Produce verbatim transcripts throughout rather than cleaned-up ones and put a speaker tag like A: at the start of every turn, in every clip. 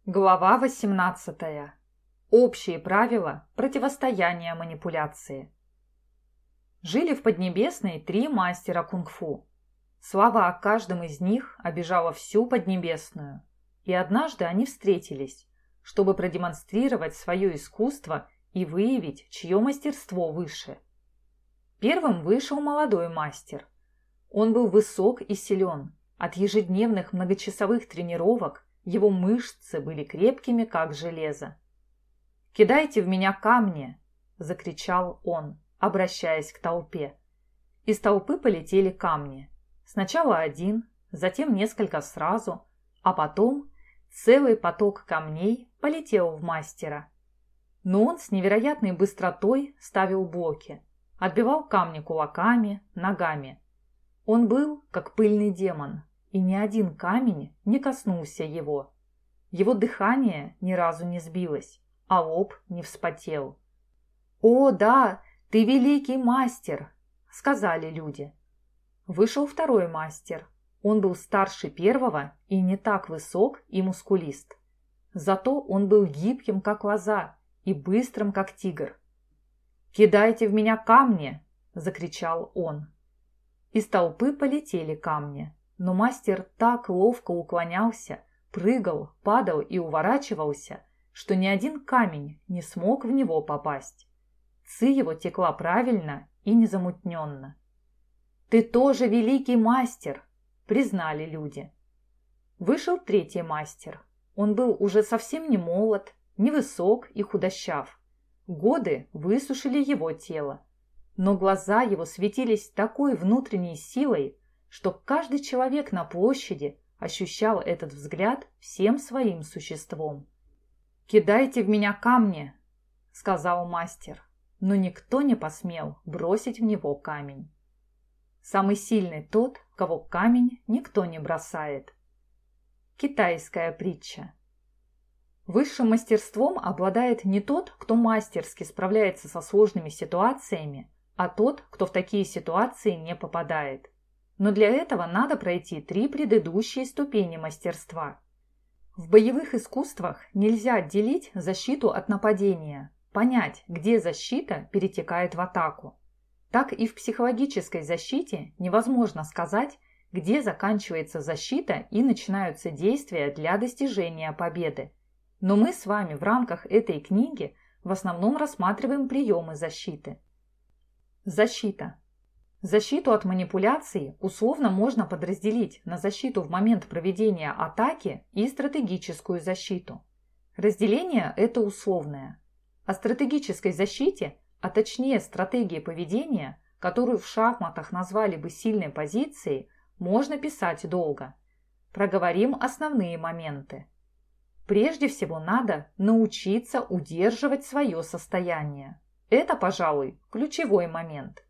A: Глава восемнадцатая. Общие правила противостояния манипуляции. Жили в Поднебесной три мастера кунг-фу. Слава о каждом из них обижала всю Поднебесную. И однажды они встретились, чтобы продемонстрировать свое искусство и выявить, чье мастерство выше. Первым вышел молодой мастер. Он был высок и силен. От ежедневных многочасовых тренировок его мышцы были крепкими, как железо. «Кидайте в меня камни!» – закричал он, обращаясь к толпе. Из толпы полетели камни. Сначала один, затем несколько сразу, а потом целый поток камней полетел в мастера. Но он с невероятной быстротой ставил блоки, отбивал камни кулаками, ногами. Он был как пыльный демон, и ни один камень не коснулся его. Его дыхание ни разу не сбилось, а лоб не вспотел. «О, да, ты великий мастер!» – сказали люди. Вышел второй мастер. Он был старше первого и не так высок и мускулист. Зато он был гибким, как лоза, и быстрым, как тигр. «Кидайте в меня камни!» – закричал он. Из толпы полетели камни. Но мастер так ловко уклонялся, прыгал, падал и уворачивался, что ни один камень не смог в него попасть. Ци его текла правильно и незамутненно. «Ты тоже великий мастер!» – признали люди. Вышел третий мастер. Он был уже совсем не молод, невысок и худощав. Годы высушили его тело. Но глаза его светились такой внутренней силой, что каждый человек на площади ощущал этот взгляд всем своим существом. «Кидайте в меня камни!» – сказал мастер, но никто не посмел бросить в него камень. Самый сильный тот, кого камень никто не бросает. Китайская притча. Высшим мастерством обладает не тот, кто мастерски справляется со сложными ситуациями, а тот, кто в такие ситуации не попадает. Но для этого надо пройти три предыдущие ступени мастерства. В боевых искусствах нельзя отделить защиту от нападения, понять, где защита перетекает в атаку. Так и в психологической защите невозможно сказать, где заканчивается защита и начинаются действия для достижения победы. Но мы с вами в рамках этой книги в основном рассматриваем приемы защиты. Защита. Защиту от манипуляций условно можно подразделить на защиту в момент проведения атаки и стратегическую защиту. Разделение это условное. О стратегической защите, а точнее стратегии поведения, которую в шахматах назвали бы сильной позицией, можно писать долго. Проговорим основные моменты. Прежде всего надо научиться удерживать свое состояние. Это, пожалуй, ключевой момент.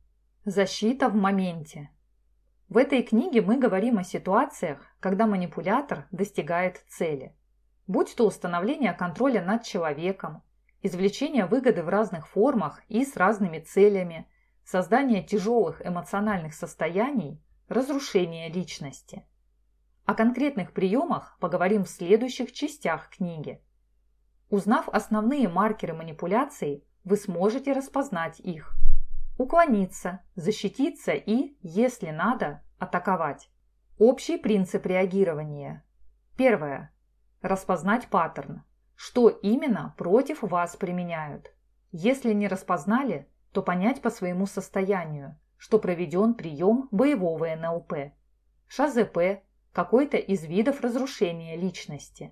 A: Защита в моменте. В этой книге мы говорим о ситуациях, когда манипулятор достигает цели. Будь то установление контроля над человеком, извлечение выгоды в разных формах и с разными целями, создание тяжелых эмоциональных состояний, разрушение личности. О конкретных приемах поговорим в следующих частях книги. Узнав основные маркеры манипуляций, вы сможете распознать их. Уклониться, защититься и, если надо, атаковать. Общий принцип реагирования. Первое. Распознать паттерн. Что именно против вас применяют. Если не распознали, то понять по своему состоянию, что проведен прием боевого эн эл пэ. ШАЗП – какой-то из видов разрушения личности.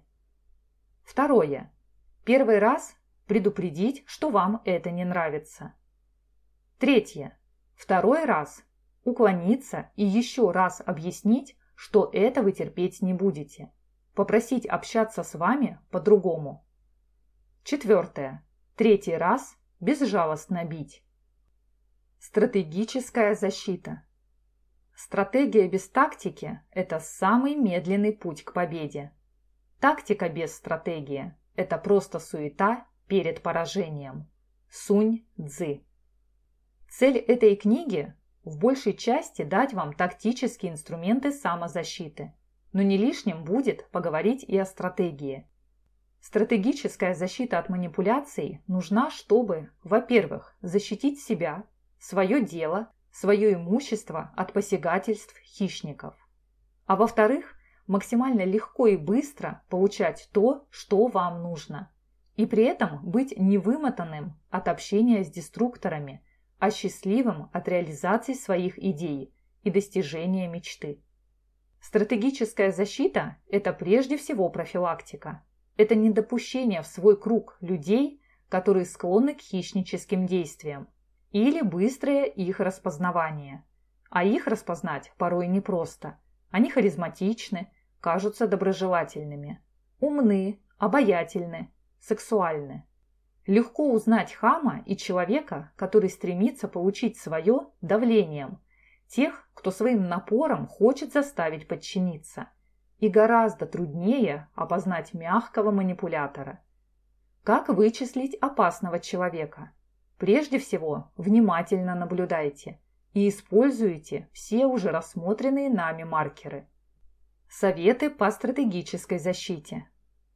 A: Второе. Первый раз предупредить, что вам это не нравится. Третье. Второй раз уклониться и еще раз объяснить, что это вы терпеть не будете. Попросить общаться с вами по-другому. Четвертое. Третий раз безжалостно бить. Стратегическая защита. Стратегия без тактики – это самый медленный путь к победе. Тактика без стратегии – это просто суета перед поражением. Сунь Цзы. Цель этой книги – в большей части дать вам тактические инструменты самозащиты, но не лишним будет поговорить и о стратегии. Стратегическая защита от манипуляций нужна, чтобы, во-первых, защитить себя, свое дело, свое имущество от посягательств хищников, а во-вторых, максимально легко и быстро получать то, что вам нужно, и при этом быть невымотанным от общения с деструкторами, а счастливым от реализации своих идей и достижения мечты. Стратегическая защита – это прежде всего профилактика. Это недопущение в свой круг людей, которые склонны к хищническим действиям, или быстрое их распознавание. А их распознать порой непросто. Они харизматичны, кажутся доброжелательными, умны, обаятельны, сексуальны. Легко узнать хама и человека, который стремится получить свое давлением, тех, кто своим напором хочет заставить подчиниться. И гораздо труднее опознать мягкого манипулятора. Как вычислить опасного человека? Прежде всего, внимательно наблюдайте и используйте все уже рассмотренные нами маркеры. Советы по стратегической защите.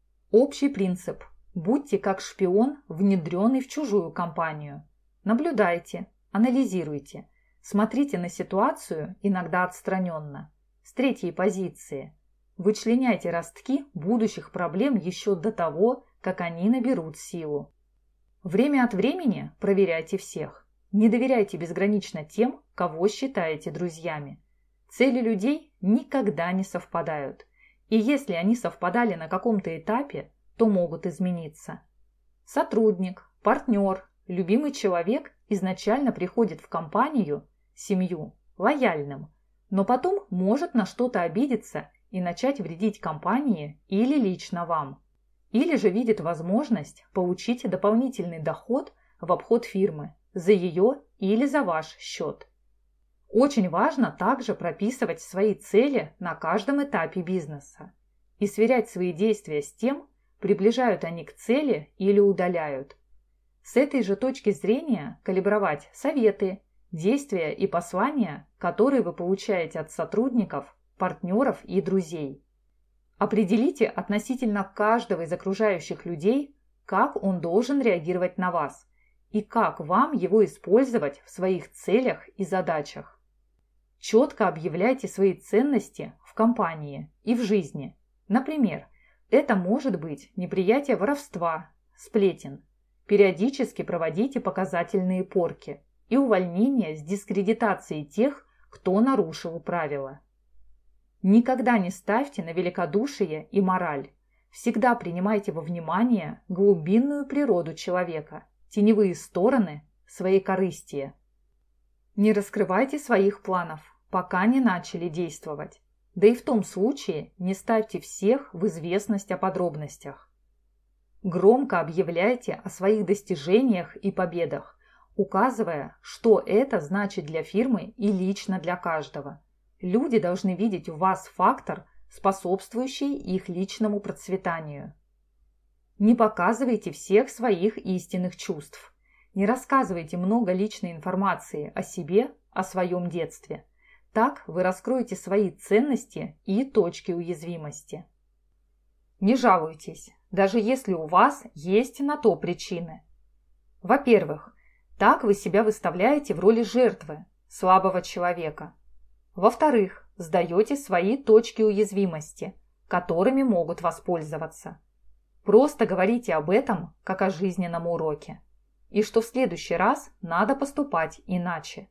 A: Общий принцип. Будьте как шпион, внедренный в чужую компанию. Наблюдайте, анализируйте, смотрите на ситуацию иногда отстраненно, с третьей позиции. Вычленяйте ростки будущих проблем еще до того, как они наберут силу. Время от времени проверяйте всех. Не доверяйте безгранично тем, кого считаете друзьями. Цели людей никогда не совпадают. И если они совпадали на каком-то этапе, то могут измениться. Сотрудник, партнер, любимый человек изначально приходит в компанию, семью, лояльным, но потом может на что-то обидеться и начать вредить компании или лично вам. Или же видит возможность получить дополнительный доход в обход фирмы за ее или за ваш счет. Очень важно также прописывать свои цели на каждом этапе бизнеса и сверять свои действия с тем, приближают они к цели или удаляют. С этой же точки зрения калибровать советы, действия и послания, которые вы получаете от сотрудников, партнеров и друзей. Определите относительно каждого из окружающих людей, как он должен реагировать на вас и как вам его использовать в своих целях и задачах. Четко объявляйте свои ценности в компании и в жизни. Например, это может быть неприятие воровства, сплетен. Периодически проводите показательные порки и увольнения с дискредитацией тех, кто нарушил правила. Никогда не ставьте на великодушие и мораль. Всегда принимайте во внимание глубинную природу человека, теневые стороны, своей корыстия. Не раскрывайте своих планов, пока не начали действовать. Да и в том случае не ставьте всех в известность о подробностях. Громко объявляйте о своих достижениях и победах, указывая, что это значит для фирмы и лично для каждого. Люди должны видеть в вас фактор, способствующий их личному процветанию. Не показывайте всех своих истинных чувств. Не рассказывайте много личной информации о себе, о своем детстве. Так вы раскроете свои ценности и точки уязвимости. Не жалуйтесь, даже если у вас есть на то причины. Во-первых, так вы себя выставляете в роли жертвы, слабого человека. Во-вторых, сдаете свои точки уязвимости, которыми могут воспользоваться. Просто говорите об этом, как о жизненном уроке. И что в следующий раз надо поступать иначе.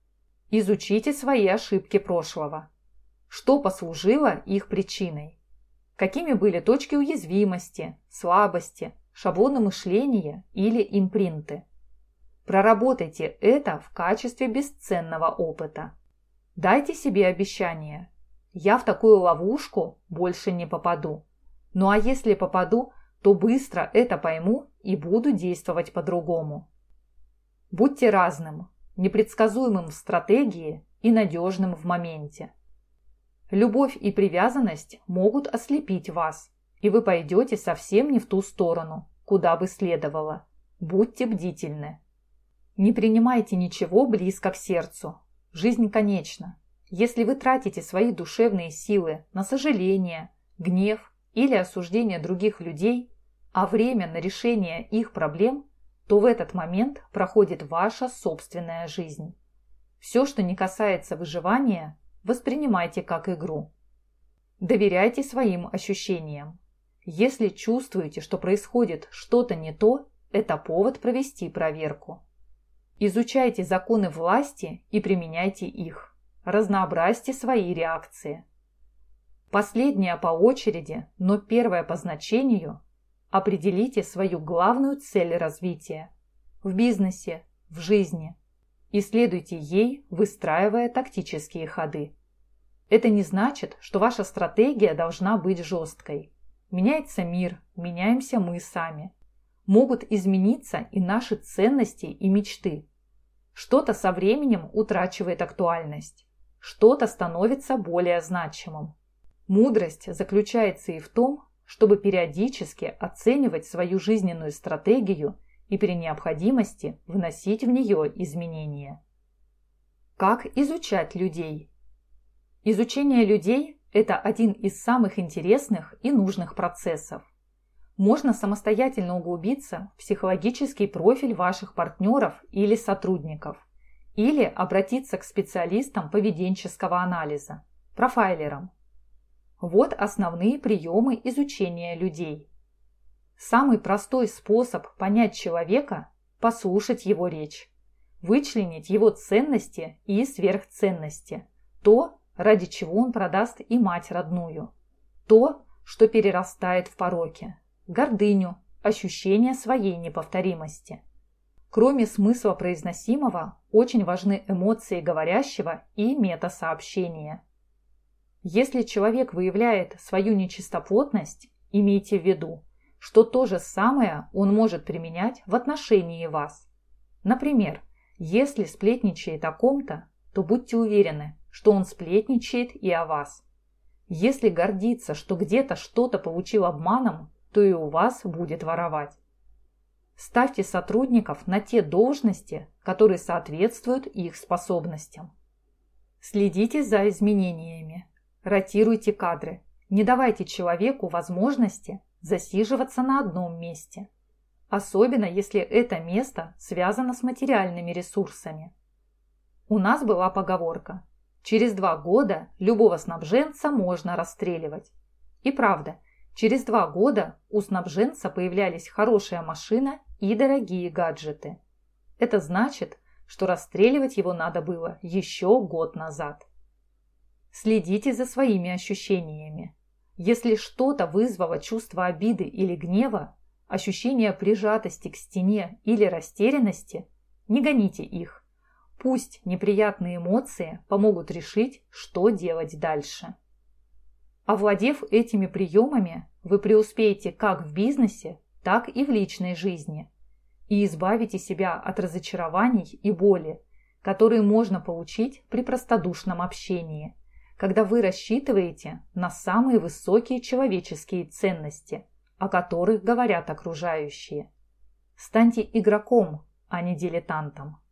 A: Изучите свои ошибки прошлого. Что послужило их причиной? Какими были точки уязвимости, слабости, шаблоны мышления или импринты? Проработайте это в качестве бесценного опыта. Дайте себе обещание. Я в такую ловушку больше не попаду. Ну а если попаду, то быстро это пойму и буду действовать по-другому. Будьте разным, непредсказуемым в стратегии и надежным в моменте. Любовь и привязанность могут ослепить вас, и вы пойдете совсем не в ту сторону, куда бы следовало. Будьте бдительны. Не принимайте ничего близко к сердцу. Жизнь конечна. Если вы тратите свои душевные силы на сожаление, гнев или осуждение других людей, а время на решение их проблем, то в этот момент проходит ваша собственная жизнь. Все, что не касается выживания, воспринимайте как игру. Доверяйте своим ощущениям. Если чувствуете, что происходит что-то не то, это повод провести проверку. Изучайте законы власти и применяйте их. Разнообразьте свои реакции. Последнее по очереди, но первое по значению – определите свою главную цель развития в бизнесе, в жизни и следуйте ей, выстраивая тактические ходы. Это не значит, что ваша стратегия должна быть жесткой. Меняется мир, меняемся мы сами. Могут измениться и наши ценности и мечты. Что-то со временем утрачивает актуальность, что-то становится более значимым. Мудрость заключается и в том, чтобы периодически оценивать свою жизненную стратегию и при необходимости вносить в нее изменения. Как изучать людей? Изучение людей – это один из самых интересных и нужных процессов. Можно самостоятельно углубиться в психологический профиль ваших партнеров или сотрудников, или обратиться к специалистам поведенческого анализа, профайлерам. Вот основные приемы изучения людей. Самый простой способ понять человека – послушать его речь, вычленить его ценности и сверхценности, то, ради чего он продаст и мать родную, то, что перерастает в пороки, гордыню, ощущение своей неповторимости. Кроме смысла произносимого, очень важны эмоции говорящего и метасообщения. Если человек выявляет свою нечистоплотность, имейте в виду, что то же самое он может применять в отношении вас. Например, если сплетничает о ком-то, то будьте уверены, что он сплетничает и о вас. Если гордится, что где-то что-то получил обманом, то и у вас будет воровать. Ставьте сотрудников на те должности, которые соответствуют их способностям. Следите за изменениями. Ротируйте кадры. Не давайте человеку возможности засиживаться на одном месте. Особенно, если это место связано с материальными ресурсами. У нас была поговорка: через два года любого снабженца можно расстреливать. И правда, через два года у снабженца появлялись хорошая машина и дорогие гаджеты. Это значит, что расстреливать его надо было еще год назад. Следите за своими ощущениями. Если что-то вызвало чувство обиды или гнева, ощущение прижатости к стене или растерянности, не гоните их. Пусть неприятные эмоции помогут решить, что делать дальше. Овладев этими приемами, вы преуспеете как в бизнесе, так и в личной жизни и избавите себя от разочарований и боли, которые можно получить при простодушном общении, когда вы рассчитываете на самые высокие человеческие ценности, о которых говорят окружающие. Станьте игроком, а не дилетантом.